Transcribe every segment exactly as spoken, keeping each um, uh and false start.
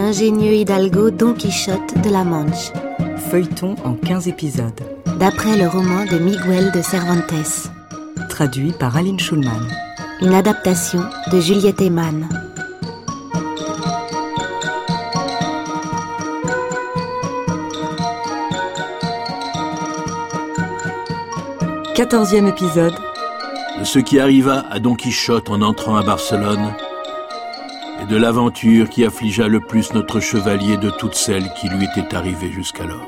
l'ingénieux hidalgo Don Quichotte de la Manche. Feuilleton en quinze épisodes. D'après le roman de Miguel de Cervantes. Traduit par Aline Schulman. Une adaptation de Juliette Eman. Quatorzième épisode. De ce qui arriva à Don Quichotte en entrant à Barcelone, et de l'aventure qui affligea le plus notre chevalier de toutes celles qui lui étaient arrivées jusqu'alors.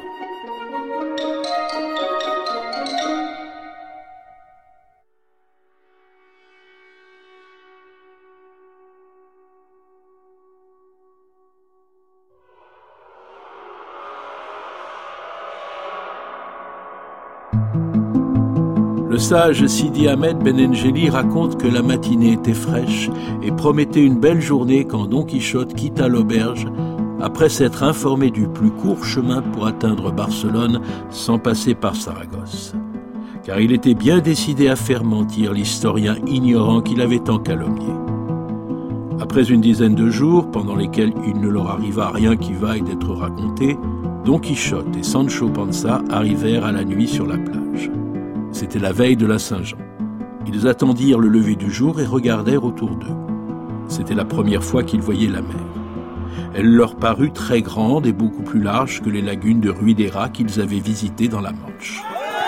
Le sage Sidi Ahmed Benengeli raconte que la matinée était fraîche et promettait une belle journée quand Don Quichotte quitta l'auberge après s'être informé du plus court chemin pour atteindre Barcelone sans passer par Saragosse. Car il était bien décidé à faire mentir l'historien ignorant qu'il avait tant calomnié. Après une dizaine de jours, pendant lesquels il ne leur arriva rien qui vaille d'être raconté, Don Quichotte et Sancho Panza arrivèrent à la nuit sur la plage. C'était la veille de la Saint-Jean. Ils attendirent le lever du jour et regardèrent autour d'eux. C'était la première fois qu'ils voyaient la mer. Elle leur parut très grande et beaucoup plus large que les lagunes de Ruidera qu'ils avaient visitées dans la Manche.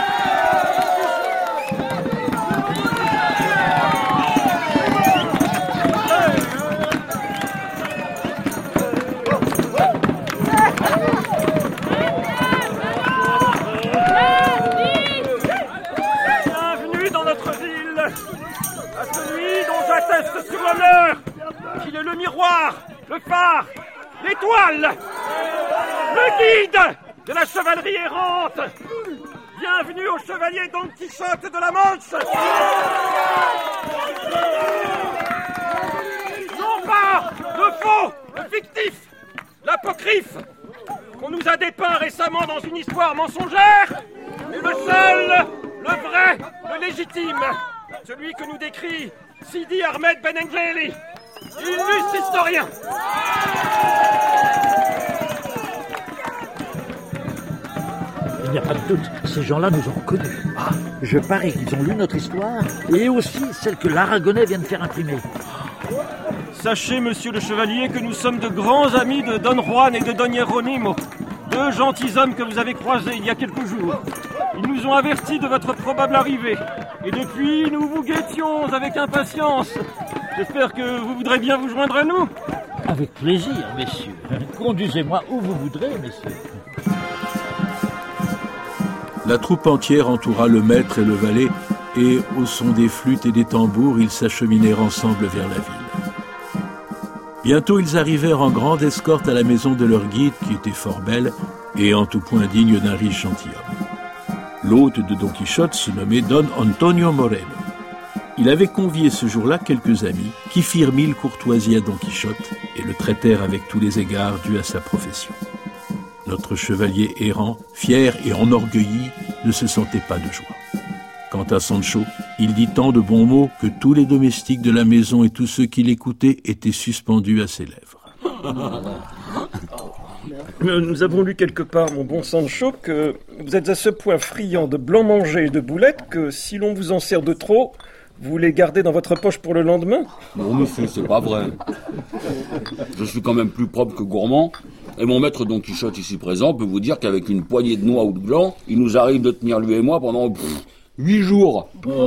Qu'il est le miroir, le phare, l'étoile, le guide de la chevalerie errante. Bienvenue au chevalier Don Quichotte de la Manche. Non pas le faux, le fictif, l'apocryphe qu'on nous a dépeint récemment dans une histoire mensongère, mais le seul, le vrai, le légitime, celui que nous décrit Sidi Ahmed Benengeli, illustre historien. Il n'y a pas de doute, ces gens-là nous ont connus. Ah, je parie qu'ils ont lu notre histoire et aussi celle que l'Aragonais vient de faire imprimer. Sachez, monsieur le chevalier, que nous sommes de grands amis de Don Juan et de Don Hieronimo, deux gentilshommes que vous avez croisés il y a quelques jours. Ils nous ont avertis de votre probable arrivée. Et depuis, nous vous guettions avec impatience. J'espère que vous voudrez bien vous joindre à nous. Avec plaisir, messieurs. Conduisez-moi où vous voudrez, messieurs. La troupe entière entoura le maître et le valet, et au son des flûtes et des tambours, ils s'acheminèrent ensemble vers la ville. Bientôt, ils arrivèrent en grande escorte à la maison de leur guide, qui était fort belle, et en tout point digne d'un riche gentilhomme. L'hôte de Don Quichotte se nommait Don Antonio Moreno. Il avait convié ce jour-là quelques amis qui firent mille courtoisies à Don Quichotte et le traitèrent avec tous les égards dus à sa profession. Notre chevalier errant, fier et enorgueilli, ne se sentait pas de joie. Quant à Sancho, il dit tant de bons mots que tous les domestiques de la maison et tous ceux qui l'écoutaient étaient suspendus à ses lèvres. Nous avons lu quelque part, mon bon Sancho, que vous êtes à ce point friand de blanc manger et de boulettes que si l'on vous en sert de trop, vous les gardez dans votre poche pour le lendemain. Non, monsieur, c'est pas vrai. Je suis quand même plus propre que gourmand. Et mon maître Don Quichotte ici présent peut vous dire qu'avec une poignée de noix ou de gland, il nous arrive de tenir lui et moi pendant pff, huit jours. Oh.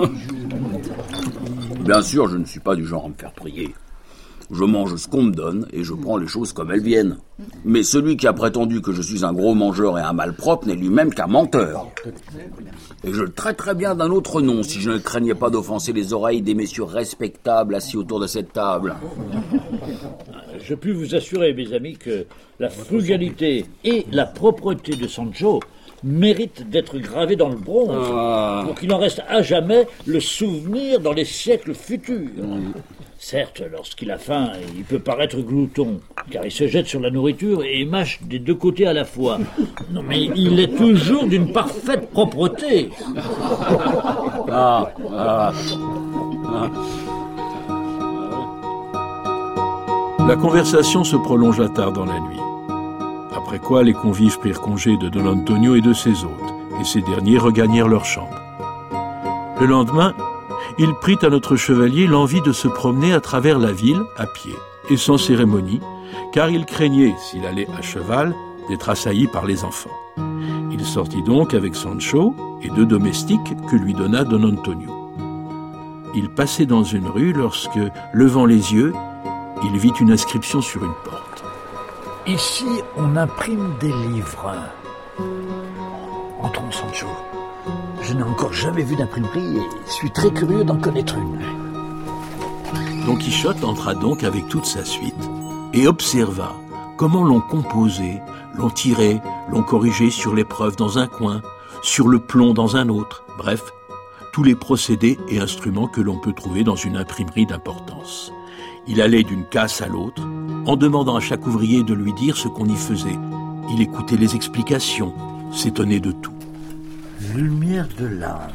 Bien sûr, je ne suis pas du genre à me faire prier. Je mange ce qu'on me donne et je prends les choses comme elles viennent. Mais celui qui a prétendu que je suis un gros mangeur et un malpropre n'est lui-même qu'un menteur. Et je le traiterais bien d'un autre nom si je ne craignais pas d'offenser les oreilles des messieurs respectables assis autour de cette table. Je puis vous assurer, mes amis, que la frugalité et la propreté de Sancho méritent d'être gravées dans le bronze ah. pour qu'il en reste à jamais le souvenir dans les siècles futurs. Mm. Certes, lorsqu'il a faim, il peut paraître glouton, car il se jette sur la nourriture et mâche des deux côtés à la fois. Non, mais il est toujours d'une parfaite propreté. Ah, ah, ah. La conversation se prolongea tard dans la nuit. Après quoi, les convives prirent congé de Don Antonio et de ses hôtes, et ces derniers regagnèrent leur chambre. Le lendemain, il prit à notre chevalier l'envie de se promener à travers la ville, à pied, et sans cérémonie, car il craignait, s'il allait à cheval, d'être assailli par les enfants. Il sortit donc avec Sancho et deux domestiques que lui donna Don Antonio. Il passait dans une rue lorsque, levant les yeux, il vit une inscription sur une porte. Ici, on imprime des livres. Entrons, Sancho. Je n'ai encore jamais vu d'imprimerie et suis très curieux d'en connaître une. Don Quichotte entra donc avec toute sa suite et observa comment l'on composait, l'on tirait, l'on corrigeait sur l'épreuve dans un coin, sur le plomb dans un autre, bref, tous les procédés et instruments que l'on peut trouver dans une imprimerie d'importance. Il allait d'une casse à l'autre, en demandant à chaque ouvrier de lui dire ce qu'on y faisait. Il écoutait les explications, s'étonnait de tout. Lumière de l'âme.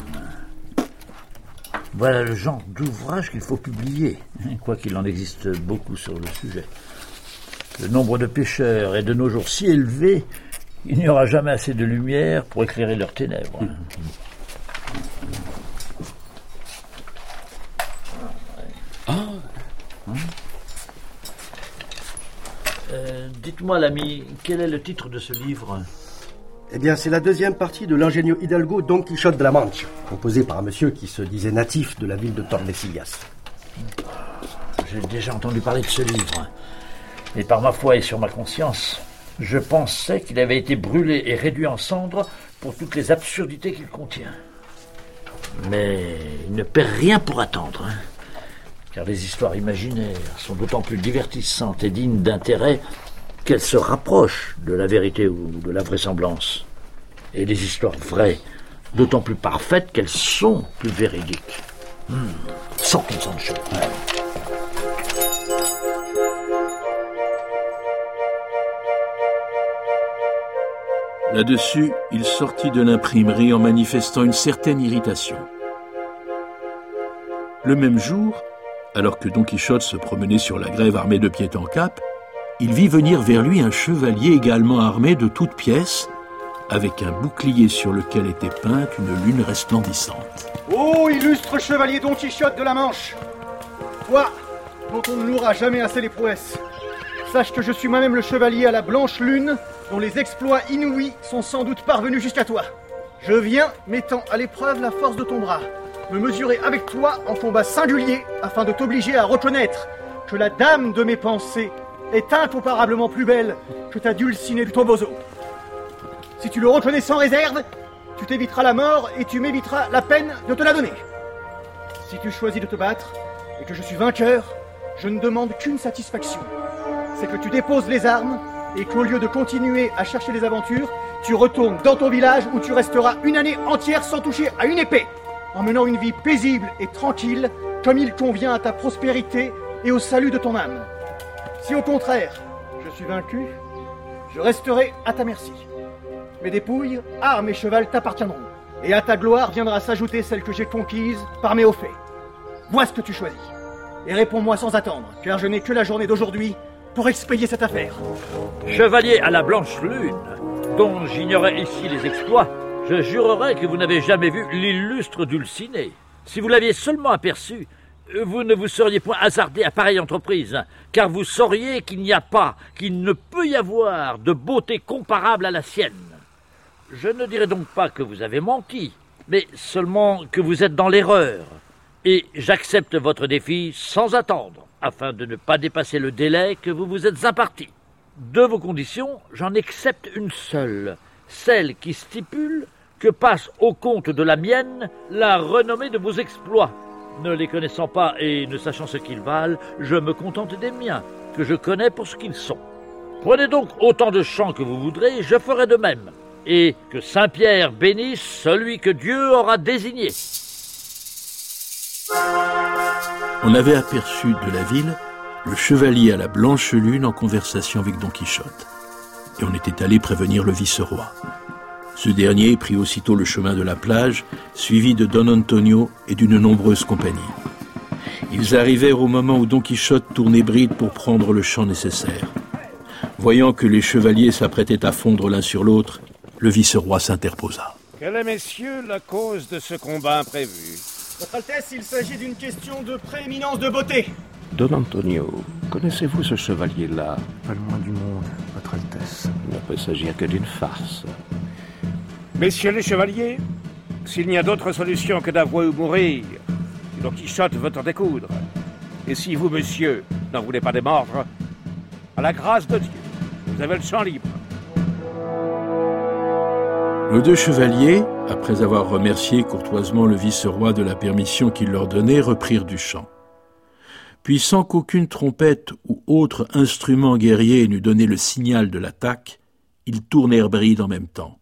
Voilà le genre d'ouvrage qu'il faut publier, quoiqu'il en existe beaucoup sur le sujet. Le nombre de pécheurs est de nos jours si élevé, il n'y aura jamais assez de lumière pour éclairer leurs ténèbres. Mmh. Ah. Hum. Euh, dites-moi, l'ami, quel est le titre de ce livre ? Eh bien, c'est la deuxième partie de l'ingénieux Hidalgo Don Quichotte de la Manche, composé par un monsieur qui se disait natif de la ville de Tordesillas. J'ai déjà entendu parler de ce livre. Et par ma foi et sur ma conscience, je pensais qu'il avait été brûlé et réduit en cendres pour toutes les absurdités qu'il contient. Mais il ne perd rien pour attendre, hein, car les histoires imaginaires sont d'autant plus divertissantes et dignes d'intérêt qu'elles se rapprochent de la vérité ou de la vraisemblance. Et les histoires vraies, d'autant plus parfaites qu'elles sont plus véridiques. Hmm. Sortons, Sancho. Ouais. Là-dessus, il sortit de l'imprimerie en manifestant une certaine irritation. Le même jour, alors que Don Quichotte se promenait sur la grève armé de pied en cap, il vit venir vers lui un chevalier également armé de toutes pièces, avec un bouclier sur lequel était peinte une lune resplendissante. Ô illustre chevalier Don Quichotte de la Manche, toi, dont on ne louera jamais assez les prouesses, sache que je suis moi-même le chevalier à la blanche lune, dont les exploits inouïs sont sans doute parvenus jusqu'à toi. Je viens, mettant à l'épreuve la force de ton bras, me mesurer avec toi en combat singulier, afin de t'obliger à reconnaître que la dame de mes pensées est incomparablement plus belle que ta Dulcinée du Toboso. Si tu le reconnais sans réserve, tu t'éviteras la mort et tu m'éviteras la peine de te la donner. Si tu choisis de te battre et que je suis vainqueur, je ne demande qu'une satisfaction. C'est que tu déposes les armes et qu'au lieu de continuer à chercher les aventures, tu retournes dans ton village où tu resteras une année entière sans toucher à une épée, en menant une vie paisible et tranquille, comme il convient à ta prospérité et au salut de ton âme. Si au contraire, je suis vaincu, je resterai à ta merci. Mes dépouilles, armes et cheval t'appartiendront, et à ta gloire viendra s'ajouter celle que j'ai conquise par mes hauts faits. Vois ce que tu choisis, et réponds-moi sans attendre, car je n'ai que la journée d'aujourd'hui pour expédier cette affaire. Chevalier à la blanche lune, dont j'ignorais ici les exploits, je jurerais que vous n'avez jamais vu l'illustre Dulcinée. Si vous l'aviez seulement aperçu, vous ne vous seriez point hasardé à pareille entreprise, car vous sauriez qu'il n'y a pas, qu'il ne peut y avoir de beauté comparable à la sienne. Je ne dirais donc pas que vous avez menti, mais seulement que vous êtes dans l'erreur. Et j'accepte votre défi sans attendre, afin de ne pas dépasser le délai que vous vous êtes imparti. De vos conditions, j'en accepte une seule, celle qui stipule que passe au compte de la mienne la renommée de vos exploits. Ne les connaissant pas et ne sachant ce qu'ils valent, je me contente des miens, que je connais pour ce qu'ils sont. Prenez donc autant de champs que vous voudrez, je ferai de même. Et que Saint-Pierre bénisse celui que Dieu aura désigné. On avait aperçu de la ville le chevalier à la blanche lune en conversation avec Don Quichotte. Et on était allé prévenir le vice-roi. Ce dernier prit aussitôt le chemin de la plage, suivi de Don Antonio et d'une nombreuse compagnie. Ils arrivèrent au moment où Don Quichotte tournait bride pour prendre le champ nécessaire. Voyant que les chevaliers s'apprêtaient à fondre l'un sur l'autre, le vice-roi s'interposa. Quelle est, messieurs, la cause de ce combat imprévu? Votre Altesse, il s'agit d'une question de prééminence de beauté. Don Antonio, connaissez-vous ce chevalier-là? Pas loin du monde, Votre Altesse. Il ne peut s'agir que d'une farce. Messieurs les chevaliers, s'il n'y a d'autre solution que d'avouer ou mourir, Don Quichotte veut en découdre. Et si vous, monsieur, n'en voulez pas démordre, à la grâce de Dieu, vous avez le champ libre. Nos deux chevaliers, après avoir remercié courtoisement le vice-roi de la permission qu'il leur donnait, reprirent du chant. Puis, sans qu'aucune trompette ou autre instrument guerrier n'eût donné le signal de l'attaque, ils tournèrent bride en même temps.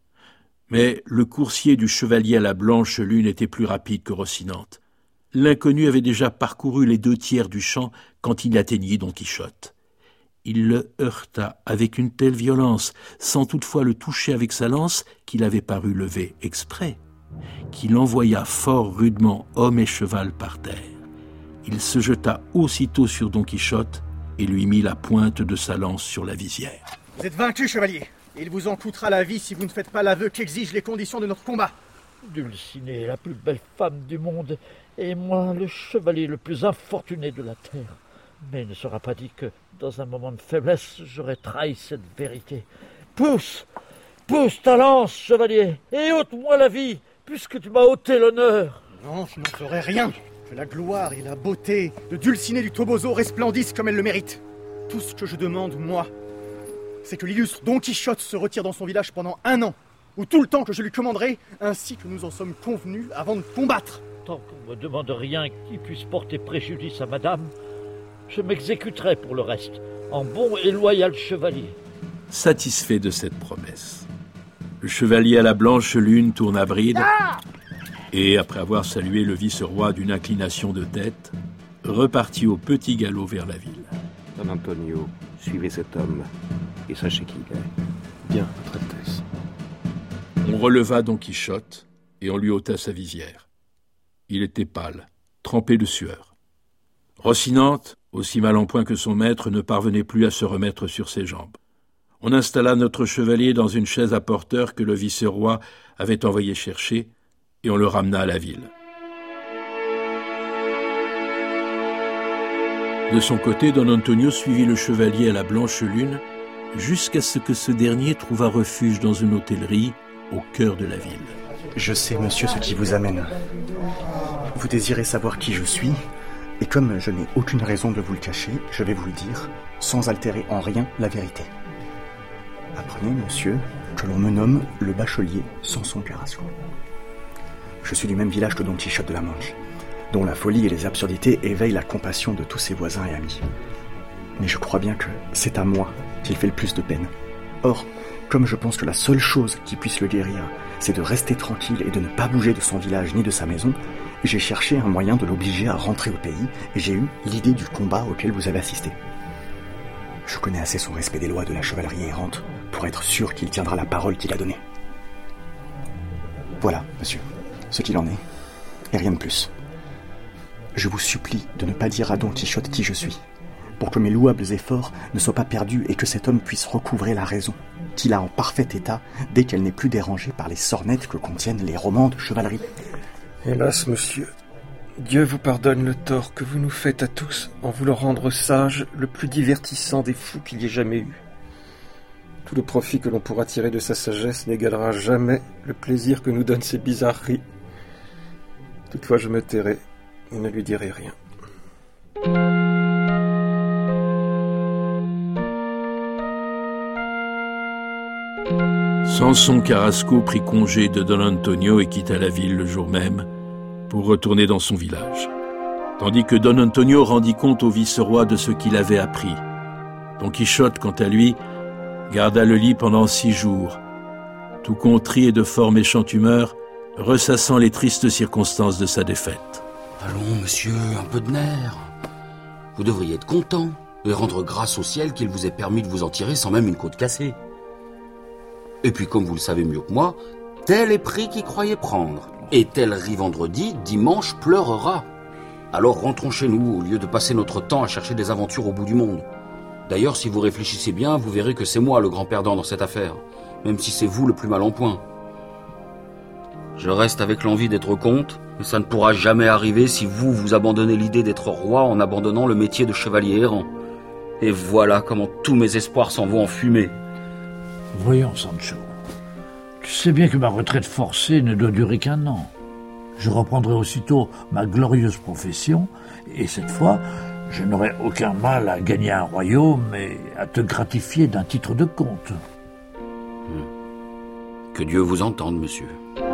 Mais le coursier du chevalier à la blanche lune était plus rapide que Rocinante. L'inconnu avait déjà parcouru les deux tiers du champ quand il atteignit Don Quichotte. Il le heurta avec une telle violence, sans toutefois le toucher avec sa lance, qu'il avait paru lever exprès, qu'il envoya fort rudement homme et cheval par terre. Il se jeta aussitôt sur Don Quichotte et lui mit la pointe de sa lance sur la visière. Vous êtes vaincu, chevalier, et il vous en coûtera la vie si vous ne faites pas l'aveu qu'exigent les conditions de notre combat. Dulcinée, la plus belle femme du monde, et moi, le chevalier le plus infortuné de la terre. Mais il ne sera pas dit que, dans un moment de faiblesse, j'aurais trahi cette vérité. Pousse, pousse ta lance, chevalier, et ôte-moi la vie, puisque tu m'as ôté l'honneur. Non, je n'en ferai rien. Que la gloire et la beauté de Dulcinée du Toboso resplendissent comme elle le mérite. Tout ce que je demande, moi, c'est que l'illustre Don Quichotte se retire dans son village pendant un an, ou tout le temps que je lui commanderai, ainsi que nous en sommes convenus avant de combattre. Tant qu'on ne me demande rien qui puisse porter préjudice à madame, je m'exécuterai pour le reste, en bon et loyal chevalier. Satisfait de cette promesse, le chevalier à la blanche lune tourna bride ah et, après avoir salué le vice-roi d'une inclination de tête, repartit au petit galop vers la ville. Don Antonio, suivez cet homme et sachez qui il est. Bien, Votre Altesse. On releva Don Quichotte et on lui ôta sa visière. Il était pâle, trempé de sueur. Rocinante, aussi mal en point que son maître, ne parvenait plus à se remettre sur ses jambes. On installa notre chevalier dans une chaise à porteur que le vice-roi avait envoyé chercher, et on le ramena à la ville. De son côté, Don Antonio suivit le chevalier à la blanche lune, jusqu'à ce que ce dernier trouvât refuge dans une hôtellerie au cœur de la ville. Je sais, monsieur, ce qui vous amène. Vous désirez savoir qui je suis, et comme je n'ai aucune raison de vous le cacher, je vais vous le dire, sans altérer en rien la vérité. Apprenez, monsieur, que l'on me nomme le bachelier Samson Carrasco. Je suis du même village que Don Quichotte de la Manche, dont la folie et les absurdités éveillent la compassion de tous ses voisins et amis. Mais je crois bien que c'est à moi qu'il fait le plus de peine. Or, comme je pense que la seule chose qui puisse le guérir, c'est de rester tranquille et de ne pas bouger de son village ni de sa maison, j'ai cherché un moyen de l'obliger à rentrer au pays, et j'ai eu l'idée du combat auquel vous avez assisté. Je connais assez son respect des lois de la chevalerie errante pour être sûr qu'il tiendra la parole qu'il a donnée. Voilà, monsieur, ce qu'il en est, et rien de plus. Je vous supplie de ne pas dire à Don Quichotte qui je suis, pour que mes louables efforts ne soient pas perdus et que cet homme puisse recouvrer la raison, qu'il a en parfait état dès qu'elle n'est plus dérangée par les sornettes que contiennent les romans de chevalerie. Hélas, monsieur, Dieu vous pardonne le tort que vous nous faites à tous en voulant rendre sage le plus divertissant des fous qu'il y ait jamais eu. Tout le profit que l'on pourra tirer de sa sagesse n'égalera jamais le plaisir que nous donnent ces bizarreries. Toutefois, je me tairai et ne lui dirai rien. Samson Carrasco prit congé de Don Antonio et quitta la ville le jour même pour retourner dans son village, tandis que Don Antonio rendit compte au vice-roi de ce qu'il avait appris. Don Quichotte, quant à lui, garda le lit pendant six jours, tout contrit et de fort méchante humeur, ressassant les tristes circonstances de sa défaite. Allons, monsieur, un peu de nerfs. Vous devriez être content et rendre grâce au ciel qu'il vous ait permis de vous en tirer sans même une côte cassée. Et puis, comme vous le savez mieux que moi, tel est prix qu'il croyait prendre. Et tel rit vendredi, dimanche pleurera. Alors rentrons chez nous, au lieu de passer notre temps à chercher des aventures au bout du monde. D'ailleurs, si vous réfléchissez bien, vous verrez que c'est moi le grand perdant dans cette affaire, même si c'est vous le plus mal en point. Je reste avec l'envie d'être comte, mais ça ne pourra jamais arriver si vous, vous abandonnez l'idée d'être roi en abandonnant le métier de chevalier errant. Et voilà comment tous mes espoirs s'en vont en fumée. Voyons, Sancho. Tu sais bien que ma retraite forcée ne doit durer qu'un an. Je reprendrai aussitôt ma glorieuse profession, et cette fois, je n'aurai aucun mal à gagner un royaume et à te gratifier d'un titre de comte. Que Dieu vous entende, monsieur.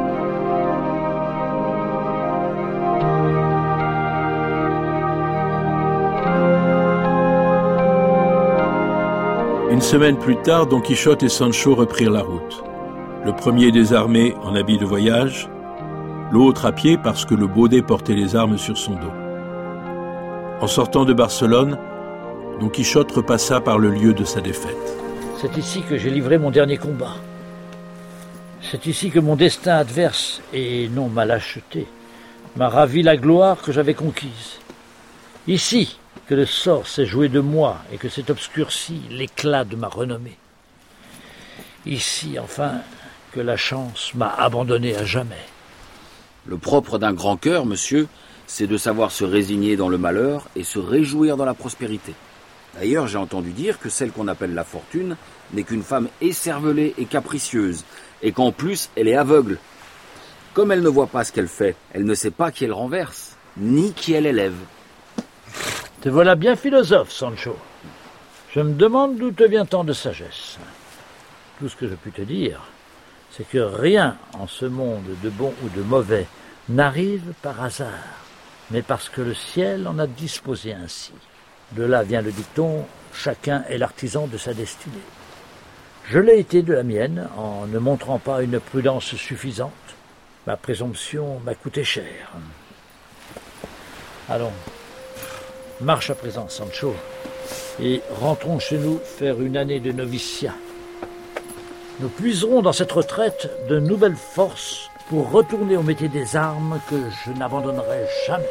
Une semaine plus tard, Don Quichotte et Sancho reprirent la route. Le premier désarmé en habit de voyage, l'autre à pied parce que le baudet portait les armes sur son dos. En sortant de Barcelone, Don Quichotte repassa par le lieu de sa défaite. C'est ici que j'ai livré mon dernier combat. C'est ici que mon destin adverse, et non ma lâcheté, m'a ravi la gloire que j'avais conquise. Ici que le sort s'est joué de moi et que s'est obscurci l'éclat de ma renommée. Ici, enfin, que la chance m'a abandonné à jamais. Le propre d'un grand cœur, monsieur, c'est de savoir se résigner dans le malheur et se réjouir dans la prospérité. D'ailleurs, j'ai entendu dire que celle qu'on appelle la fortune n'est qu'une femme écervelée et capricieuse, et qu'en plus, elle est aveugle. Comme elle ne voit pas ce qu'elle fait, elle ne sait pas qui elle renverse, ni qui elle élève. Te voilà bien philosophe, Sancho. Je me demande d'où te vient tant de sagesse. Tout ce que je puis te dire, c'est que rien en ce monde de bon ou de mauvais n'arrive par hasard, mais parce que le ciel en a disposé ainsi. De là vient le dicton « Chacun est l'artisan de sa destinée ». Je l'ai été de la mienne en ne montrant pas une prudence suffisante. Ma présomption m'a coûté cher. Allons, marche à présent, Sancho, et rentrons chez nous faire une année de noviciat. Nous puiserons dans cette retraite de nouvelles forces pour retourner au métier des armes que je n'abandonnerai jamais.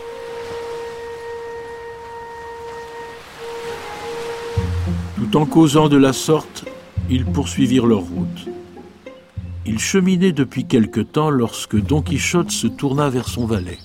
Tout en causant de la sorte, ils poursuivirent leur route. Ils cheminaient depuis quelque temps lorsque Don Quichotte se tourna vers son valet.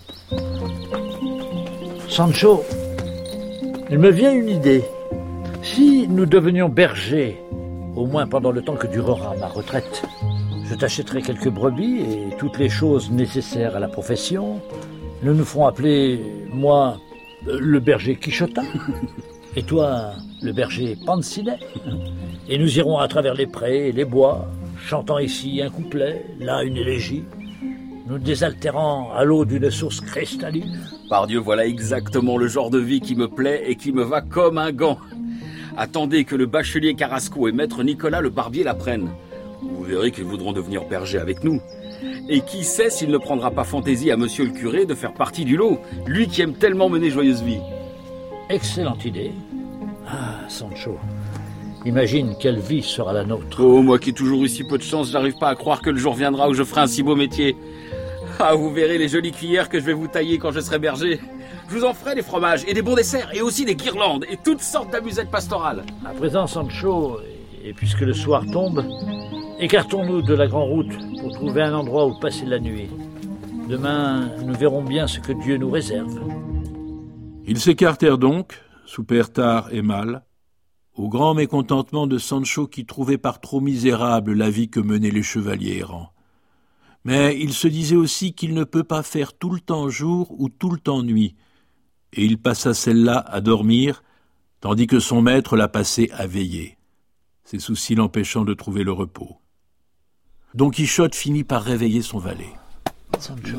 Sancho, il me vient une idée. Si nous devenions bergers, au moins pendant le temps que durera ma retraite, je t'achèterai quelques brebis et toutes les choses nécessaires à la profession. Nous nous ferons appeler, moi, le berger Quichotin, et toi, le berger Pansinet. Et nous irons à travers les prés et les bois, chantant ici un couplet, là une élégie, nous désaltérant à l'eau d'une source cristalline. Pardieu, voilà exactement le genre de vie qui me plaît et qui me va comme un gant. Attendez que le bachelier Carrasco et maître Nicolas le barbier l'apprennent. Vous verrez qu'ils voudront devenir bergers avec nous. Et qui sait s'il ne prendra pas fantaisie à monsieur le curé de faire partie du lot, lui qui aime tellement mener joyeuse vie. Excellente idée. Ah, Sancho, imagine quelle vie sera la nôtre. Oh, moi qui ai toujours eu si peu de chance, j'arrive pas à croire que le jour viendra où je ferai un si beau métier. Ah, vous verrez les jolies cuillères que je vais vous tailler quand je serai berger. Je vous en ferai des fromages et des bons desserts et aussi des guirlandes et toutes sortes d'amusettes pastorales. À présent, Sancho, et puisque le soir tombe, écartons-nous de la grande route pour trouver un endroit où passer la nuit. Demain, nous verrons bien ce que Dieu nous réserve. Ils s'écartèrent donc, soupèrent tard et mal, au grand mécontentement de Sancho qui trouvait par trop misérable la vie que menaient les chevaliers errants. Mais il se disait aussi qu'il ne peut pas faire tout le temps jour ou tout le temps nuit, et il passa celle-là à dormir, tandis que son maître la passait à veiller, ses soucis l'empêchant de trouver le repos. Don Quichotte finit par réveiller son valet. Sancho.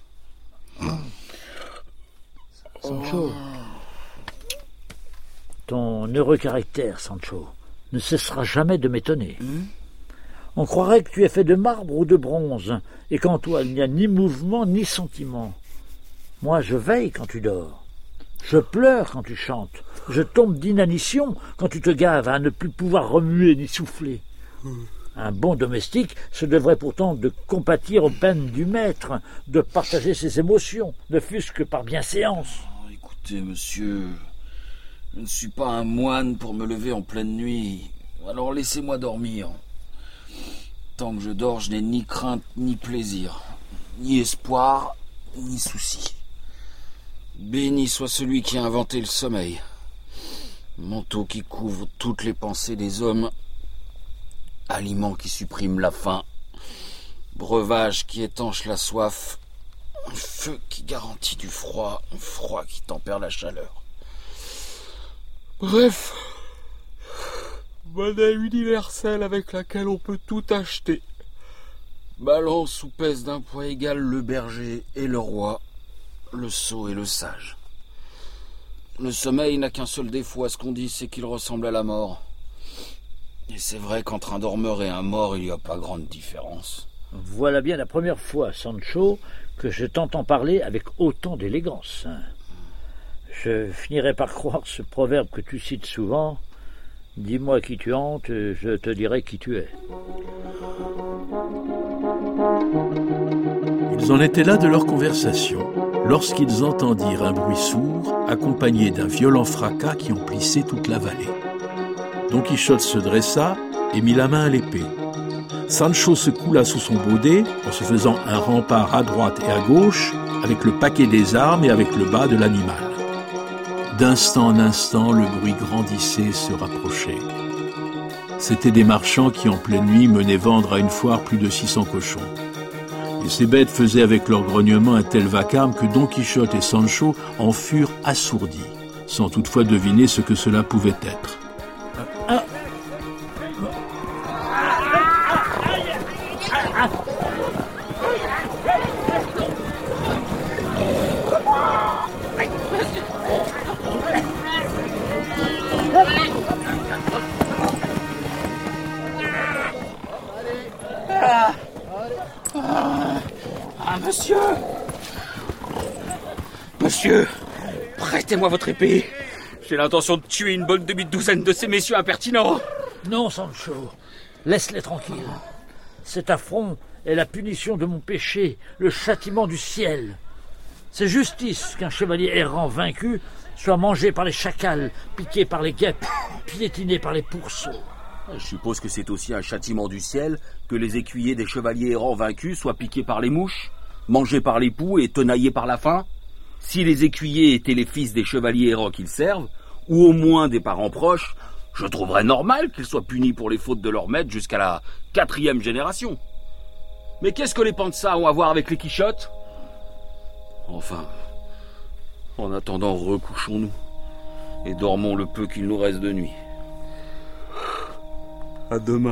Sancho. Ton heureux caractère, Sancho, ne cessera jamais de m'étonner. Mmh. On croirait que tu es fait de marbre ou de bronze, et qu'en toi il n'y a ni mouvement ni sentiment. Moi je veille quand tu dors, je pleure quand tu chantes, je tombe d'inanition quand tu te gaves à ne plus pouvoir remuer ni souffler. Mmh. Un bon domestique se devrait pourtant de compatir aux peines du maître, de partager ses émotions, ne fût-ce que par bienséance. Oh, écoutez, monsieur, je ne suis pas un moine pour me lever en pleine nuit. Alors laissez-moi dormir. Tant que je dors, je n'ai ni crainte, ni plaisir, ni espoir, ni souci. Béni soit celui qui a inventé le sommeil. Manteau qui couvre toutes les pensées des hommes. Aliment qui supprime la faim. Breuvage qui étanche la soif. Feu qui garantit du froid. Froid qui tempère la chaleur. Bref, monnaie universelle avec laquelle on peut tout acheter. Balance ou pèse d'un poids égal le berger et le roi, le sot et le sage. Le sommeil n'a qu'un seul défaut à ce qu'on dit, c'est qu'il ressemble à la mort. Et c'est vrai qu'entre un dormeur et un mort, il n'y a pas grande différence. Voilà bien la première fois, Sancho, que je t'entends parler avec autant d'élégance. Je finirai par croire ce proverbe que tu cites souvent. Dis-moi qui tu hantes, je te dirai qui tu es. Ils en étaient là de leur conversation, lorsqu'ils entendirent un bruit sourd, accompagné d'un violent fracas qui emplissait toute la vallée. Don Quichotte se dressa et mit la main à l'épée. Sancho se coula sous son baudet, en se faisant un rempart à droite et à gauche, avec le paquet des armes et avec le bas de l'animal. D'instant en instant, le bruit grandissait et se rapprochait. C'étaient des marchands qui, en pleine nuit, menaient vendre à une foire plus de six cents cochons. Et ces bêtes faisaient avec leur grognement un tel vacarme que Don Quichotte et Sancho en furent assourdis, sans toutefois deviner ce que cela pouvait être. Ah. Ah, monsieur Monsieur, prêtez-moi votre épée. J'ai l'intention de tuer une bonne demi-douzaine de ces messieurs impertinents. Non, Sancho, laisse-les tranquilles. Cet affront est la punition de mon péché, le châtiment du ciel. C'est justice qu'un chevalier errant vaincu soit mangé par les chacals, piqué par les guêpes, piétiné par les pourceaux. Je suppose que c'est aussi un châtiment du ciel que les écuyers des chevaliers errants vaincus soient piqués par les mouches, mangés par les poux et tenaillés par la faim. Si les écuyers étaient les fils des chevaliers errants qu'ils servent, ou au moins des parents proches, je trouverais normal qu'ils soient punis pour les fautes de leur maître jusqu'à la quatrième génération. Mais qu'est-ce que les Pantsas ont à voir avec les Quichottes ? Enfin, en attendant, recouchons-nous et dormons le peu qu'il nous reste de nuit. À demain.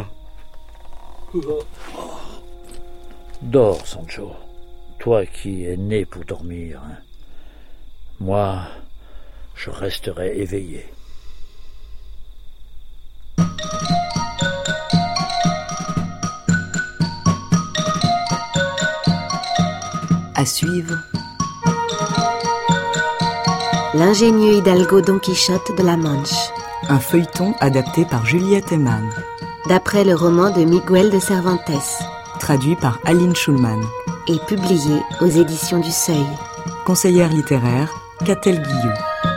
Dors, Sancho. Toi qui es né pour dormir. Hein. Moi, je resterai éveillé. À suivre. L'ingénieux hidalgo Don Quichotte de la Manche. Un feuilleton adapté par Juliette Eman. D'après le roman de Miguel de Cervantes. Traduit par Aline Schulman. Et publié aux éditions du Seuil. Conseillère littéraire, Catel Guillot.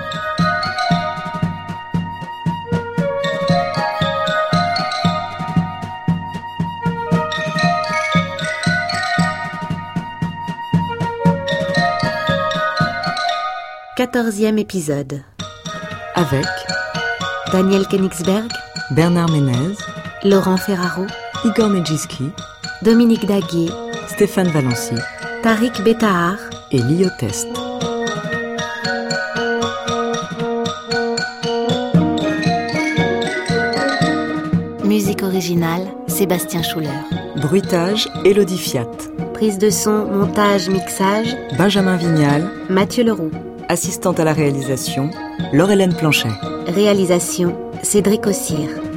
Quatorzième épisode. Avec Daniel Königsberg, Bernard Ménez, Laurent Ferraro, Igor Medjiski, Dominique Daguier, Stéphane Valency, Tariq Betahar et Lio Test. Musique originale, Sébastien Schuller. Bruitage, Élodie Fiat. Prise de son, montage, mixage, Benjamin Vignal. Mathieu Leroux. Assistante à la réalisation, Laure-Hélène Planchet. Réalisation, Cédric Ossire.